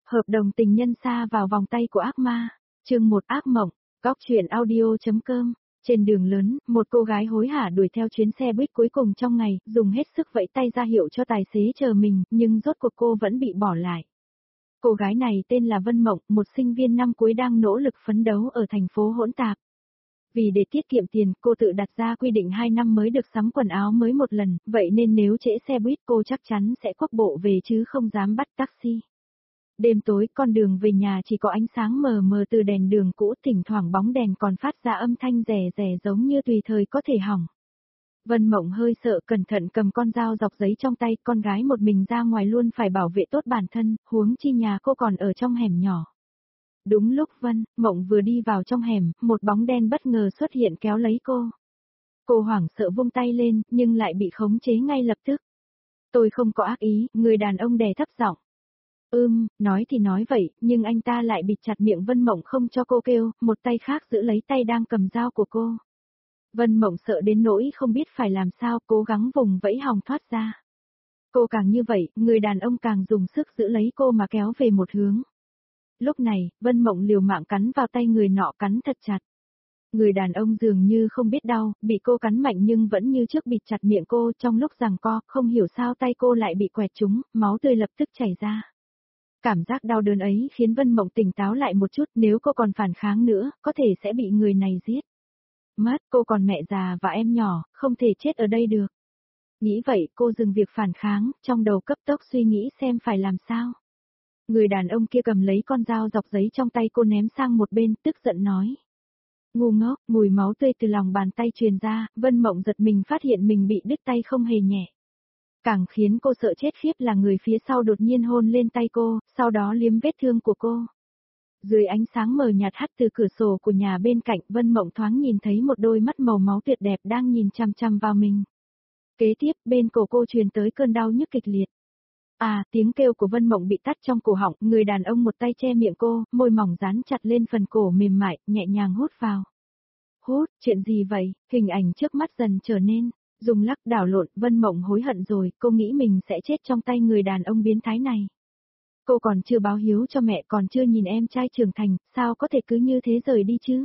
Hợp đồng tình nhân sa vào vòng tay của ác ma. Chương 1 ác mộng. Góc truyện audio.com. Trên đường lớn, một cô gái hối hả đuổi theo chuyến xe buýt cuối cùng trong ngày, dùng hết sức vẫy tay ra hiệu cho tài xế chờ mình, nhưng rốt cuộc cô vẫn bị bỏ lại. Cô gái này tên là Vân Mộng, một sinh viên năm cuối đang nỗ lực phấn đấu ở thành phố hỗn tạp. Vì để tiết kiệm tiền, cô tự đặt ra quy định 2 năm mới được sắm quần áo mới một lần, vậy nên nếu trễ xe buýt cô chắc chắn sẽ quốc bộ về chứ không dám bắt taxi. Đêm tối, con đường về nhà chỉ có ánh sáng mờ mờ từ đèn đường cũ, thỉnh thoảng bóng đèn còn phát ra âm thanh rè rè giống như tùy thời có thể hỏng. Vân Mộng hơi sợ, cẩn thận cầm con dao dọc giấy trong tay, con gái một mình ra ngoài luôn phải bảo vệ tốt bản thân, huống chi nhà cô còn ở trong hẻm nhỏ. Đúng lúc Vân Mộng vừa đi vào trong hẻm, một bóng đen bất ngờ xuất hiện kéo lấy cô. Cô hoảng sợ vung tay lên, nhưng lại bị khống chế ngay lập tức. Tôi không có ác ý, người đàn ông đè thấp giọng. Nói thì nói vậy, nhưng anh ta lại bịt chặt miệng Vân Mộng không cho cô kêu, một tay khác giữ lấy tay đang cầm dao của cô. Vân Mộng sợ đến nỗi không biết phải làm sao, cố gắng vùng vẫy hòng thoát ra. Cô càng như vậy, người đàn ông càng dùng sức giữ lấy cô mà kéo về một hướng. Lúc này, Vân Mộng liều mạng cắn vào tay người nọ, cắn thật chặt. Người đàn ông dường như không biết đau, bị cô cắn mạnh nhưng vẫn như trước bịt chặt miệng cô, trong lúc giằng co, không hiểu sao tay cô lại bị quẹt trúng, máu tươi lập tức chảy ra. Cảm giác đau đớn ấy khiến Vân Mộng tỉnh táo lại một chút, nếu cô còn phản kháng nữa, có thể sẽ bị người này giết. Mất, cô còn mẹ già và em nhỏ, không thể chết ở đây được. Nghĩ vậy, cô dừng việc phản kháng, trong đầu cấp tốc suy nghĩ xem phải làm sao. Người đàn ông kia cầm lấy con dao dọc giấy trong tay cô ném sang một bên, tức giận nói. Ngu ngốc, mùi máu tươi từ lòng bàn tay truyền ra, Vân Mộng giật mình phát hiện mình bị đứt tay không hề nhẹ. Càng khiến cô sợ chết khiếp là người phía sau đột nhiên hôn lên tay cô, sau đó liếm vết thương của cô. Dưới ánh sáng mờ nhạt hắt từ cửa sổ của nhà bên cạnh, Vân Mộng thoáng nhìn thấy một đôi mắt màu máu tuyệt đẹp đang nhìn chằm chằm vào mình. Kế tiếp, bên cổ cô truyền tới cơn đau nhức kịch liệt. Tiếng kêu của Vân Mộng bị tắt trong cổ họng, người đàn ông một tay che miệng cô, môi mỏng dán chặt lên phần cổ mềm mại, nhẹ nhàng hút vào. Hút, chuyện gì vậy? Hình ảnh trước mắt dần trở nên rung lắc đảo lộn, Vân Mộng hối hận rồi, cô nghĩ mình sẽ chết trong tay người đàn ông biến thái này. Cô còn chưa báo hiếu cho mẹ, còn chưa nhìn em trai trưởng thành, sao có thể cứ như thế rời đi chứ?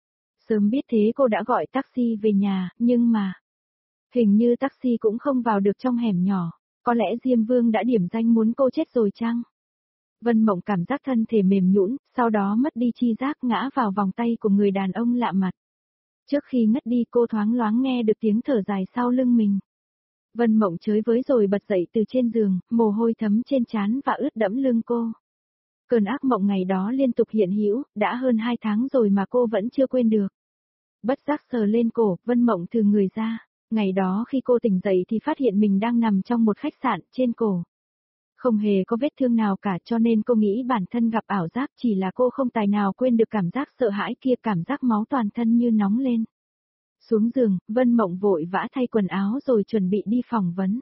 Sớm biết thế cô đã gọi taxi về nhà, nhưng mà hình như taxi cũng không vào được trong hẻm nhỏ, có lẽ Diêm Vương đã điểm danh muốn cô chết rồi chăng? Vân Mộng cảm giác thân thể mềm nhũn, sau đó mất đi tri giác ngã vào vòng tay của người đàn ông lạ mặt. Trước khi ngất đi cô thoáng loáng nghe được tiếng thở dài sau lưng mình. Vân Mộng chới với rồi bật dậy từ trên giường, mồ hôi thấm trên trán và ướt đẫm lưng cô. Cơn ác mộng ngày đó liên tục hiện hữu, đã hơn 2 tháng rồi mà cô vẫn chưa quên được. Bất giác sờ lên cổ, Vân Mộng thừ người ra. Ngày đó khi cô tỉnh dậy thì phát hiện mình đang nằm trong một khách sạn, trên cổ. Không hề có vết thương nào cả, cho nên cô nghĩ bản thân gặp ảo giác, chỉ là cô không tài nào quên được cảm giác sợ hãi kia, cảm giác máu toàn thân như nóng lên. Xuống giường, Vân Mộng vội vã thay quần áo rồi chuẩn bị đi phỏng vấn.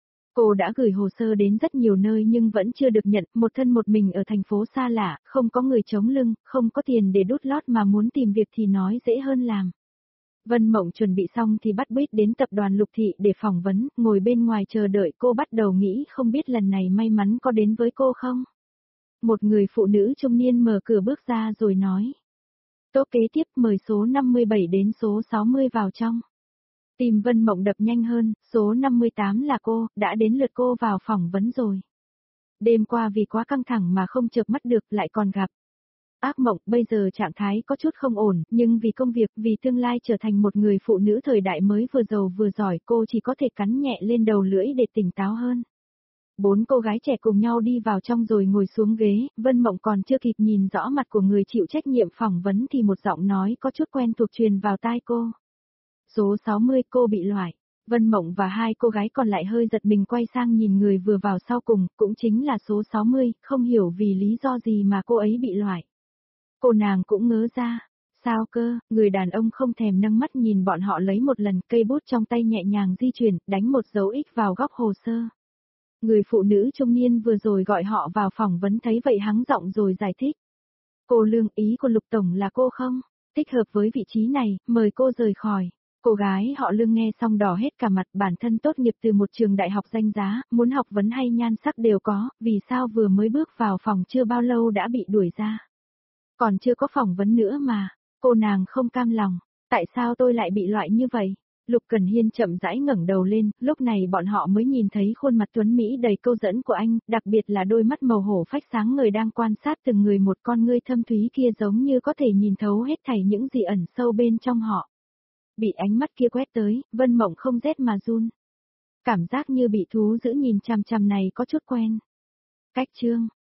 Cô đã gửi hồ sơ đến rất nhiều nơi nhưng vẫn chưa được nhận, một thân một mình ở thành phố xa lạ, không có người chống lưng, không có tiền để đút lót mà muốn tìm việc thì nói dễ hơn làm. Vân Mộng chuẩn bị xong thì bắt buýt đến tập đoàn Lục Thị để phỏng vấn, ngồi bên ngoài chờ đợi, cô bắt đầu nghĩ không biết lần này may mắn có đến với cô không. Một người phụ nữ trung niên mở cửa bước ra rồi nói. Tốt, kế tiếp mời số 57 đến số 60 vào trong. Tim Vân Mộng đập nhanh hơn, số 58 là cô, đã đến lượt cô vào phỏng vấn rồi. Đêm qua vì quá căng thẳng mà không chợp mắt được, lại còn gặp ác mộng, bây giờ trạng thái có chút không ổn, nhưng vì công việc, vì tương lai trở thành một người phụ nữ thời đại mới vừa giàu vừa giỏi, cô chỉ có thể cắn nhẹ lên đầu lưỡi để tỉnh táo hơn. 4 cô gái trẻ cùng nhau đi vào trong rồi ngồi xuống ghế, Vân Mộng còn chưa kịp nhìn rõ mặt của người chịu trách nhiệm phỏng vấn thì một giọng nói có chút quen thuộc truyền vào tai cô. Số 60, cô bị loại. Vân Mộng và 2 cô gái còn lại hơi giật mình quay sang nhìn người vừa vào sau cùng, cũng chính là số 60, không hiểu vì lý do gì mà cô ấy bị loại. Cô nàng cũng ngớ ra. Sao cơ? Người đàn ông không thèm nâng mắt nhìn bọn họ lấy một lần, cây bút trong tay nhẹ nhàng di chuyển, đánh một dấu X vào góc hồ sơ. Người phụ nữ trung niên vừa rồi gọi họ vào phỏng vấn thấy vậy hắng giọng rồi giải thích. Cô Lương, ý của Lục Tổng là cô không? Thích hợp với vị trí này, mời cô rời khỏi. Cô gái họ Lương nghe xong đỏ hết cả mặt, bản thân tốt nghiệp từ một trường đại học danh giá, muốn học vấn hay nhan sắc đều có, vì sao vừa mới bước vào phòng chưa bao lâu đã bị đuổi ra. Còn chưa có phỏng vấn nữa mà, cô nàng không cam lòng, tại sao tôi lại bị loại như vậy? Lục Cần Hiên chậm rãi ngẩng đầu lên, lúc này bọn họ mới nhìn thấy khuôn mặt tuấn Mỹ đầy câu dẫn của anh, đặc biệt là đôi mắt màu hổ phách sáng ngời đang quan sát từng người một, con ngươi thâm thúy kia giống như có thể nhìn thấu hết thảy những gì ẩn sâu bên trong họ. Bị ánh mắt kia quét tới, Vân Mộng không rét mà run. Cảm giác như bị thú dữ nhìn chằm chằm này có chút quen. Cách chương